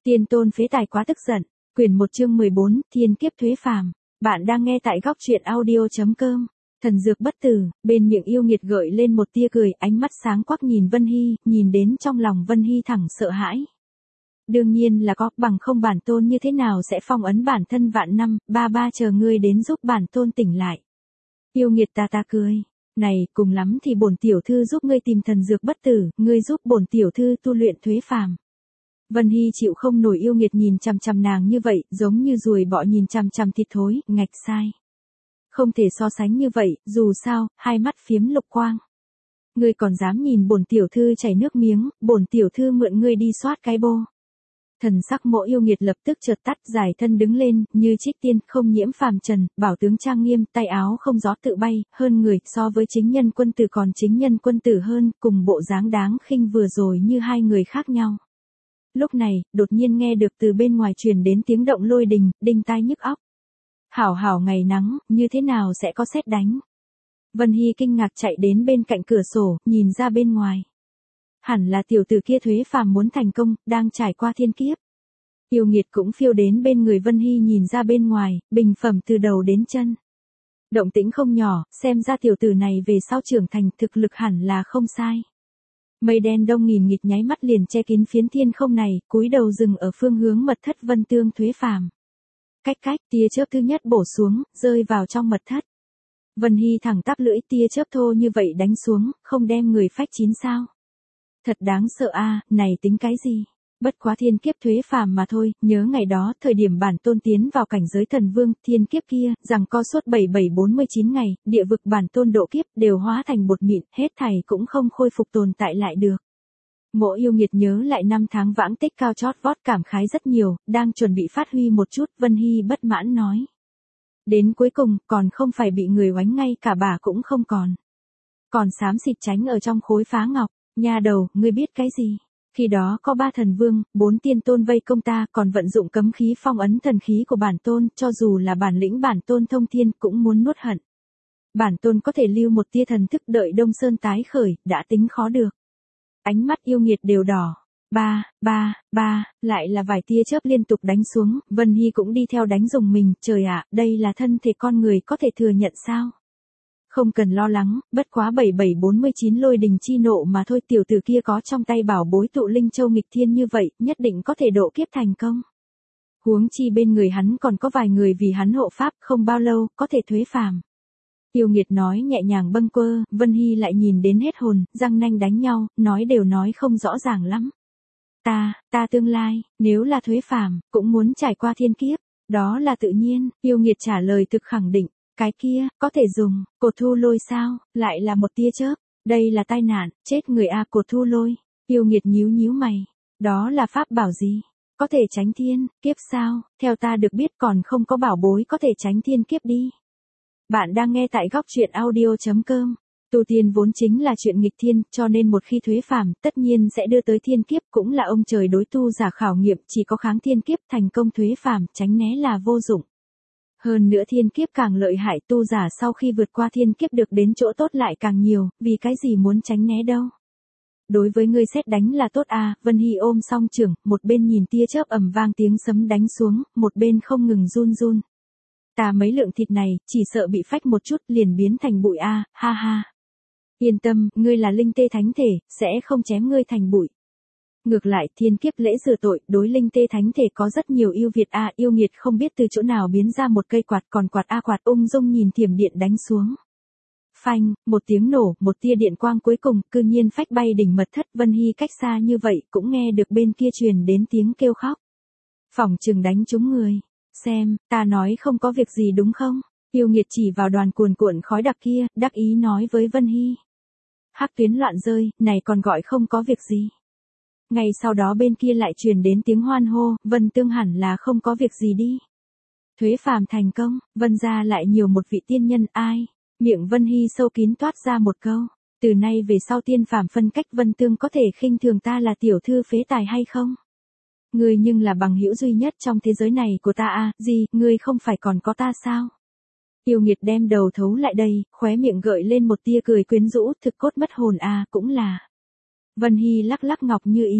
Tiên tôn phế tài quá tức giận. Quyển 1 chương 14, thiên kiếp thuế phàm. Bạn đang nghe tại góc truyện audio.com. Thần dược bất tử, bên miệng yêu nghiệt gợi lên một tia cười, ánh mắt sáng quắc nhìn Vân Hy, nhìn đến trong lòng Vân Hy thẳng sợ hãi. Đương nhiên là có, bằng không bản tôn như thế nào sẽ phong ấn bản thân vạn năm, ba chờ ngươi đến giúp bản tôn tỉnh lại. Yêu nghiệt ta cười. Này, cùng lắm thì bổn tiểu thư giúp ngươi tìm thần dược bất tử, ngươi giúp bổn tiểu thư tu luyện thuế phàm. Vân Hy chịu không nổi yêu nghiệt nhìn chằm chằm nàng như vậy, giống như ruồi bọ nhìn chằm chằm thịt thối, ngạch sai. Không thể so sánh như vậy, dù sao, hai mắt phiếm lục quang. Ngươi còn dám nhìn bổn tiểu thư chảy nước miếng, bổn tiểu thư mượn ngươi đi soát cái bô. Thần sắc mộ yêu nghiệt lập tức chợt tắt, giải thân đứng lên, như trích tiên, không nhiễm phàm trần, bảo tướng trang nghiêm, tay áo không gió tự bay, hơn người, so với chính nhân quân tử còn chính nhân quân tử hơn, cùng bộ dáng đáng khinh vừa rồi như hai người khác nhau. Lúc này, đột nhiên nghe được từ bên ngoài truyền đến tiếng động lôi đình, đinh tai nhức óc. Hảo ngày nắng, như thế nào sẽ có sét đánh? Vân Hy kinh ngạc chạy đến bên cạnh cửa sổ, nhìn ra bên ngoài. Hẳn là tiểu tử kia thuế phàm muốn thành công, đang trải qua thiên kiếp. Yêu nghiệt cũng phiêu đến bên người Vân Hy nhìn ra bên ngoài, bình phẩm từ đầu đến chân. Động tĩnh không nhỏ, xem ra tiểu tử này về sau trưởng thành thực lực hẳn là không sai. Mây đen đông nghìn nghịt nháy mắt liền che kín phiến thiên không này, cúi đầu dừng ở phương hướng mật thất Vân Tương thuế phàm. Cách, tia chớp thứ nhất bổ xuống, rơi vào trong mật thất. Vân Hy thẳng tắp lưỡi, tia chớp thô như vậy đánh xuống, không đem người phách chín sao. Thật đáng sợ a, này tính cái gì? Bất quá thiên kiếp thuế phàm mà thôi, nhớ ngày đó, thời điểm bản tôn tiến vào cảnh giới thần vương, thiên kiếp kia, rằng co suốt 7749 ngày, địa vực bản tôn độ kiếp đều hóa thành bột mịn, hết thảy cũng không khôi phục tồn tại lại được. Mộ yêu nghiệt nhớ lại năm tháng vãng tích cao chót vót cảm khái rất nhiều, đang chuẩn bị phát huy một chút, Vân Hy bất mãn nói. Đến cuối cùng, còn không phải bị người oánh ngay cả bà cũng không còn. Còn xám xịt tránh ở trong khối phá ngọc, nha đầu, ngươi biết cái gì? Khi đó có 3 thần vương, 4 tiên tôn vây công ta, còn vận dụng cấm khí phong ấn thần khí của bản tôn, cho dù là bản lĩnh bản tôn thông thiên cũng muốn nuốt hận. Bản tôn có thể lưu một tia thần thức đợi Đông Sơn tái khởi, đã tính khó được. Ánh mắt yêu nghiệt đều đỏ. Ba, lại là vài tia chớp liên tục đánh xuống, Vân Hy cũng đi theo đánh dùng mình, trời ạ, đây là thân thể con người có thể thừa nhận sao? Không cần lo lắng, bất quá 7749 lôi đình chi nộ mà thôi, tiểu tử kia có trong tay bảo bối tụ linh châu nghịch thiên như vậy, nhất định có thể độ kiếp thành công. Huống chi bên người hắn còn có vài người vì hắn hộ pháp, không bao lâu, có thể thuế phàm. Yêu nghiệt nói nhẹ nhàng bâng quơ, Vân Hy lại nhìn đến hết hồn, răng nanh đánh nhau, nói đều nói không rõ ràng lắm. Ta tương lai, nếu là thuế phàm, cũng muốn trải qua thiên kiếp, đó là tự nhiên, yêu nghiệt trả lời thực khẳng định. Cái kia, có thể dùng, cột thu lôi sao, lại là một tia chớp, đây là tai nạn, chết người a cột thu lôi, yêu nghiệt nhíu mày, đó là pháp bảo gì, có thể tránh thiên, kiếp sao, theo ta được biết còn không có bảo bối có thể tránh thiên kiếp đi. Bạn đang nghe tại góc truyện audio.com, tu tiên vốn chính là chuyện nghịch thiên, cho nên một khi thuế phàm, tất nhiên sẽ đưa tới thiên kiếp, cũng là ông trời đối tu giả khảo nghiệm, chỉ có kháng thiên kiếp thành công thuế phàm, tránh né là vô dụng. Hơn nữa thiên kiếp càng lợi hại, tu giả sau khi vượt qua thiên kiếp được đến chỗ tốt lại càng nhiều, vì cái gì muốn tránh né đâu. Đối với ngươi sét đánh là tốt à, Vân Hy ôm song trưởng, một bên nhìn tia chớp ầm vang tiếng sấm đánh xuống, một bên không ngừng run. Ta mấy lượng thịt này, chỉ sợ bị phách một chút liền biến thành bụi a, ha. Yên tâm, ngươi là linh tê thánh thể, sẽ không chém ngươi thành bụi. Ngược lại, thiên kiếp lễ rửa tội, đối linh tê thánh thể có rất nhiều ưu việt a, yêu nghiệt không biết từ chỗ nào biến ra một cây quạt, còn quạt ung dung nhìn thiểm điện đánh xuống. Phanh, một tiếng nổ, một tia điện quang cuối cùng, cư nhiên phách bay đỉnh mật thất, Vân Hy cách xa như vậy, cũng nghe được bên kia truyền đến tiếng kêu khóc. Phỏng chừng đánh trúng người. Xem, ta nói không có việc gì đúng không? Yêu nghiệt chỉ vào đoàn cuồn cuộn khói đặc kia, đắc ý nói với Vân Hy. Hắc tuyến loạn rơi, này còn gọi không có việc gì. Ngay sau đó bên kia lại truyền đến tiếng hoan hô, Vân Tương hẳn là không có việc gì đi. Thuế phàm thành công, Vân gia lại nhiều một vị tiên nhân ai. Miệng Vân Hy sâu kín toát ra một câu. Từ nay về sau tiên phàm phân cách, Vân Tương có thể khinh thường ta là tiểu thư phế tài hay không? Ngươi nhưng là bằng hữu duy nhất trong thế giới này của ta à, gì, ngươi không phải còn có ta sao? Yêu nghiệt đem đầu thấu lại đây, khóe miệng gợi lên một tia cười quyến rũ, thực cốt mất hồn à, cũng là. Vân Hy lắc ngọc như ý,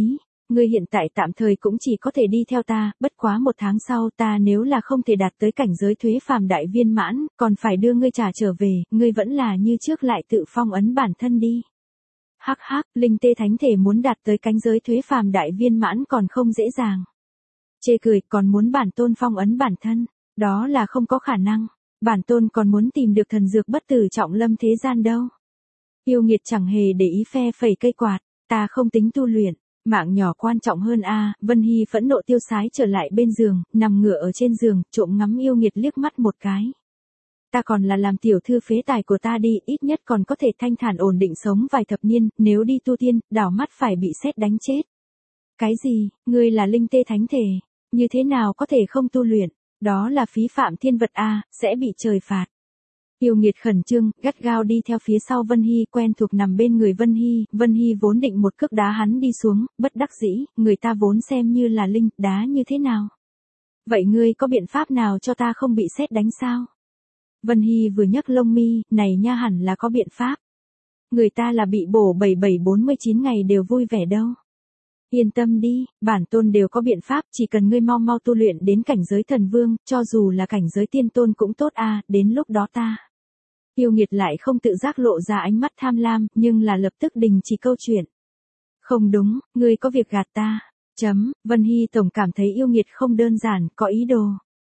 ngươi hiện tại tạm thời cũng chỉ có thể đi theo ta, bất quá 1 tháng sau ta nếu là không thể đạt tới cảnh giới thuế phàm đại viên mãn, còn phải đưa ngươi trả trở về, ngươi vẫn là như trước lại tự phong ấn bản thân đi. Hắc hắc, linh tê thánh thể muốn đạt tới cảnh giới thuế phàm đại viên mãn còn không dễ dàng. Chê cười, còn muốn bản tôn phong ấn bản thân, đó là không có khả năng. Bản tôn còn muốn tìm được thần dược bất tử trọng lâm thế gian đâu. Yêu nghiệt chẳng hề để ý phe phẩy cây quạt, ta không tính tu luyện, mạng nhỏ quan trọng hơn a. Vân Hy phẫn nộ tiêu sái trở lại bên giường, nằm ngửa ở trên giường, trộm ngắm yêu nghiệt liếc mắt một cái. Ta còn là làm tiểu thư phế tài của ta đi, ít nhất còn có thể thanh thản ổn định sống vài thập niên, nếu đi tu tiên, đảo mắt phải bị sét đánh chết. Cái gì, ngươi là linh tê thánh thể, như thế nào có thể không tu luyện, đó là phí phạm thiên vật a, sẽ bị trời phạt. Yêu nghiệt khẩn trương, gắt gao đi theo phía sau Vân Hy, quen thuộc nằm bên người Vân Hy vốn định một cước đá hắn đi xuống, bất đắc dĩ, người ta vốn xem như là linh, đá như thế nào? Vậy ngươi có biện pháp nào cho ta không bị sét đánh sao? Vân Hy vừa nhấc lông mi, này nha hẳn là có biện pháp. Người ta là bị bổ 7749 ngày đều vui vẻ đâu. Yên tâm đi, bản tôn đều có biện pháp, chỉ cần ngươi mau mau tu luyện đến cảnh giới thần vương, cho dù là cảnh giới tiên tôn cũng tốt a, đến lúc đó ta. Yêu nghiệt lại không tự giác lộ ra ánh mắt tham lam, nhưng là lập tức đình chỉ câu chuyện. Không đúng, ngươi có việc gạt ta. Vân Hy tổng cảm thấy yêu nghiệt không đơn giản, có ý đồ.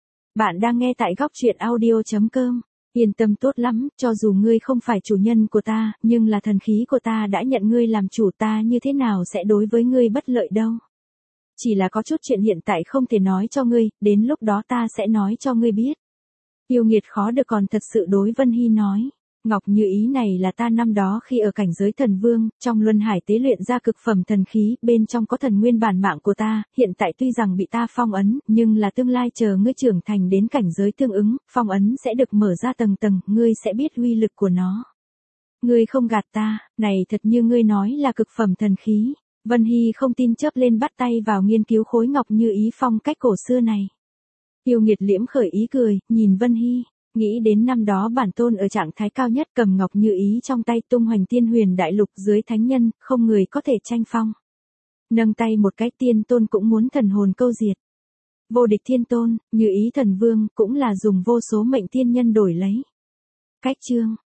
Bạn đang nghe tại góc truyện audio.com. Yên tâm tốt lắm, cho dù ngươi không phải chủ nhân của ta, nhưng là thần khí của ta đã nhận ngươi làm chủ, ta như thế nào sẽ đối với ngươi bất lợi đâu. Chỉ là có chút chuyện hiện tại không thể nói cho ngươi, đến lúc đó ta sẽ nói cho ngươi biết. Yêu nghiệt khó được còn thật sự đối Vân Hy nói. Ngọc Như Ý này là ta năm đó khi ở cảnh giới thần vương, trong luân hải tế luyện ra cực phẩm thần khí, bên trong có thần nguyên bản mạng của ta, hiện tại tuy rằng bị ta phong ấn, nhưng là tương lai chờ ngươi trưởng thành đến cảnh giới tương ứng, phong ấn sẽ được mở ra tầng tầng, ngươi sẽ biết uy lực của nó. Ngươi không gạt ta, này thật như ngươi nói là cực phẩm thần khí. Vân Hy không tin chớp lên bắt tay vào nghiên cứu khối Ngọc Như Ý phong cách cổ xưa này. Yêu nghiệt liễm khởi ý cười, nhìn Vân Hy. Nghĩ đến năm đó bản tôn ở trạng thái cao nhất cầm Ngọc Như Ý trong tay tung hoành tiên huyền đại lục dưới thánh nhân, không người có thể tranh phong. Nâng tay một cái tiên tôn cũng muốn thần hồn câu diệt. Vô địch thiên tôn, Như Ý thần vương cũng là dùng vô số mệnh tiên nhân đổi lấy. Cách chương.